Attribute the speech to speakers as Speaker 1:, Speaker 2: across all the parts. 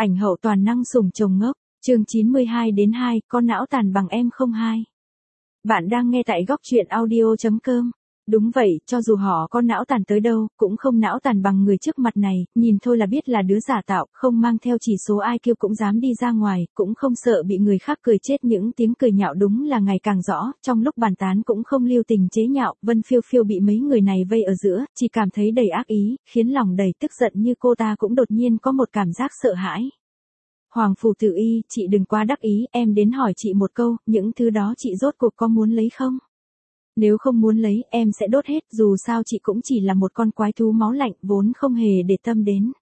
Speaker 1: Ảnh hậu toàn năng sủng chồng ngốc, chương 92-2, có não tàn bằng em không hai. Bạn đang nghe tại góc truyện audio.com. Đúng vậy, cho dù họ có não tàn tới đâu, cũng không não tàn bằng người trước mặt này, nhìn thôi là biết là đứa giả tạo, không mang theo chỉ số IQ cũng dám đi ra ngoài, cũng không sợ bị người khác cười chết, những tiếng cười nhạo đúng là ngày càng rõ, trong lúc bàn tán cũng không lưu tình chế nhạo, Vân Phiêu Phiêu bị mấy người này vây ở giữa, chỉ cảm thấy đầy ác ý, khiến lòng đầy tức giận như cô ta cũng đột nhiên có một cảm giác sợ hãi. Hoàng Phủ Tử Y, chị đừng quá đắc ý, em đến hỏi chị một câu, những thứ đó chị rốt cuộc có muốn lấy không? Nếu không muốn lấy, em sẽ đốt hết, dù sao chị cũng chỉ là một con quái thú máu lạnh, vốn không hề để tâm đến.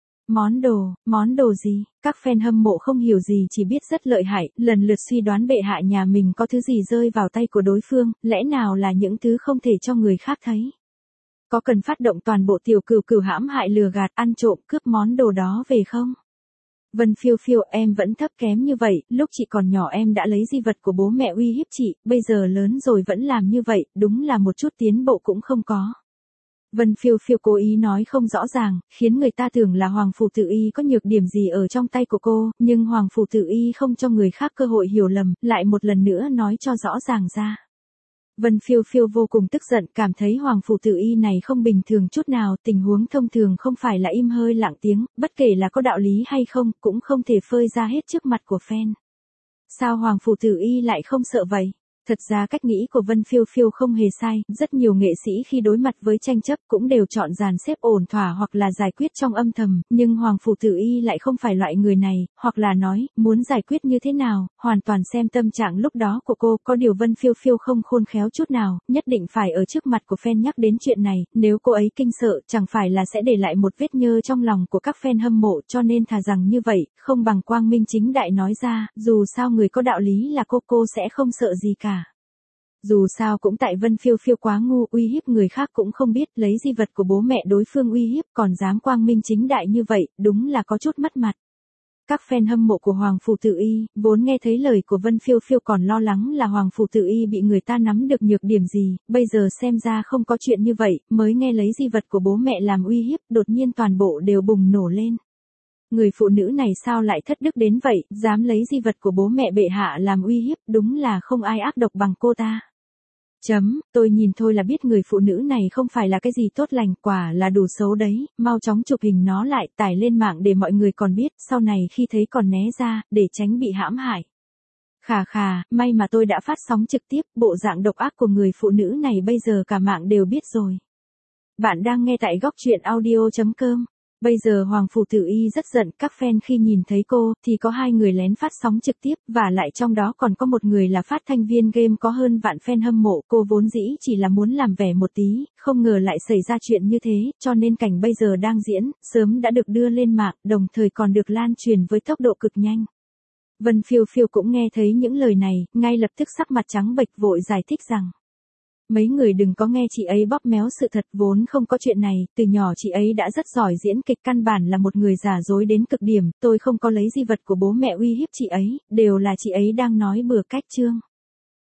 Speaker 1: Món đồ gì? Các fan hâm mộ không hiểu gì chỉ biết rất lợi hại, lần lượt suy đoán bệ hạ nhà mình có thứ gì rơi vào tay của đối phương, lẽ nào là những thứ không thể cho người khác thấy. Có cần phát động toàn bộ tiểu cừu hãm hại lừa gạt, ăn trộm, cướp món đồ đó về không? Vân Phiêu Phiêu, em vẫn thấp kém như vậy, lúc chị còn nhỏ em đã lấy di vật của bố mẹ uy hiếp chị, bây giờ lớn rồi vẫn làm như vậy, đúng là một chút tiến bộ cũng không có. Vân Phiêu Phiêu cố ý nói không rõ ràng, khiến người ta tưởng là Hoàng Phủ Tử Y có nhược điểm gì ở trong tay của cô, nhưng Hoàng Phủ Tử Y không cho người khác cơ hội hiểu lầm, lại một lần nữa nói cho rõ ràng ra. Vân Phiêu Phiêu vô cùng tức giận, cảm thấy Hoàng Phủ Tử Y này không bình thường chút nào, tình huống thông thường không phải là im hơi lặng tiếng, bất kể là có đạo lý hay không, cũng không thể phơi ra hết trước mặt của fan. Sao Hoàng Phủ Tử Y lại không sợ vậy? Thật ra cách nghĩ của Vân Phiêu Phiêu không hề sai, rất nhiều nghệ sĩ khi đối mặt với tranh chấp cũng đều chọn dàn xếp ổn thỏa hoặc là giải quyết trong âm thầm, nhưng Hoàng Phủ Tử Y lại không phải loại người này, hoặc là nói, muốn giải quyết như thế nào, hoàn toàn xem tâm trạng lúc đó của cô, có điều Vân Phiêu Phiêu không khôn khéo chút nào, nhất định phải ở trước mặt của fan nhắc đến chuyện này, nếu cô ấy kinh sợ, chẳng phải là sẽ để lại một vết nhơ trong lòng của các fan hâm mộ, cho nên thà rằng như vậy, không bằng quang minh chính đại nói ra, dù sao người có đạo lý là cô sẽ không sợ gì cả. Dù sao cũng tại Vân Phiêu Phiêu quá ngu, uy hiếp người khác cũng không biết, lấy di vật của bố mẹ đối phương uy hiếp, còn dám quang minh chính đại như vậy, đúng là có chút mất mặt. Các fan hâm mộ của Hoàng Phủ Tử Y, vốn nghe thấy lời của Vân Phiêu Phiêu còn lo lắng là Hoàng Phủ Tử Y bị người ta nắm được nhược điểm gì, bây giờ xem ra không có chuyện như vậy, mới nghe lấy di vật của bố mẹ làm uy hiếp, đột nhiên toàn bộ đều bùng nổ lên. Người phụ nữ này sao lại thất đức đến vậy, dám lấy di vật của bố mẹ bệ hạ làm uy hiếp, đúng là không ai ác độc bằng cô ta. Tôi nhìn thôi là biết người phụ nữ này không phải là cái gì tốt lành, quả là đủ xấu đấy, mau chóng chụp hình nó lại, tải lên mạng để mọi người còn biết, sau này khi thấy còn né ra, để tránh bị hãm hại. Khà, may mà tôi đã phát sóng trực tiếp, bộ dạng độc ác của người phụ nữ này bây giờ cả mạng đều biết rồi. Bạn đang nghe tại góc truyện audio.com. Bây giờ Hoàng Phủ Tử Y rất giận, các fan khi nhìn thấy cô, thì có 2 người lén phát sóng trực tiếp, và lại trong đó còn có một người là phát thanh viên game có hơn vạn fan hâm mộ, cô vốn dĩ chỉ là muốn làm vẻ một tí, không ngờ lại xảy ra chuyện như thế, cho nên cảnh bây giờ đang diễn, sớm đã được đưa lên mạng, đồng thời còn được lan truyền với tốc độ cực nhanh. Vân Phiêu Phiêu cũng nghe thấy những lời này, ngay lập tức sắc mặt trắng bệch vội giải thích rằng. Mấy người đừng có nghe chị ấy bóp méo sự thật, vốn không có chuyện này, từ nhỏ chị ấy đã rất giỏi diễn kịch, căn bản là một người giả dối đến cực điểm, tôi không có lấy di vật của bố mẹ uy hiếp chị ấy, đều là chị ấy đang nói bừa cách chương.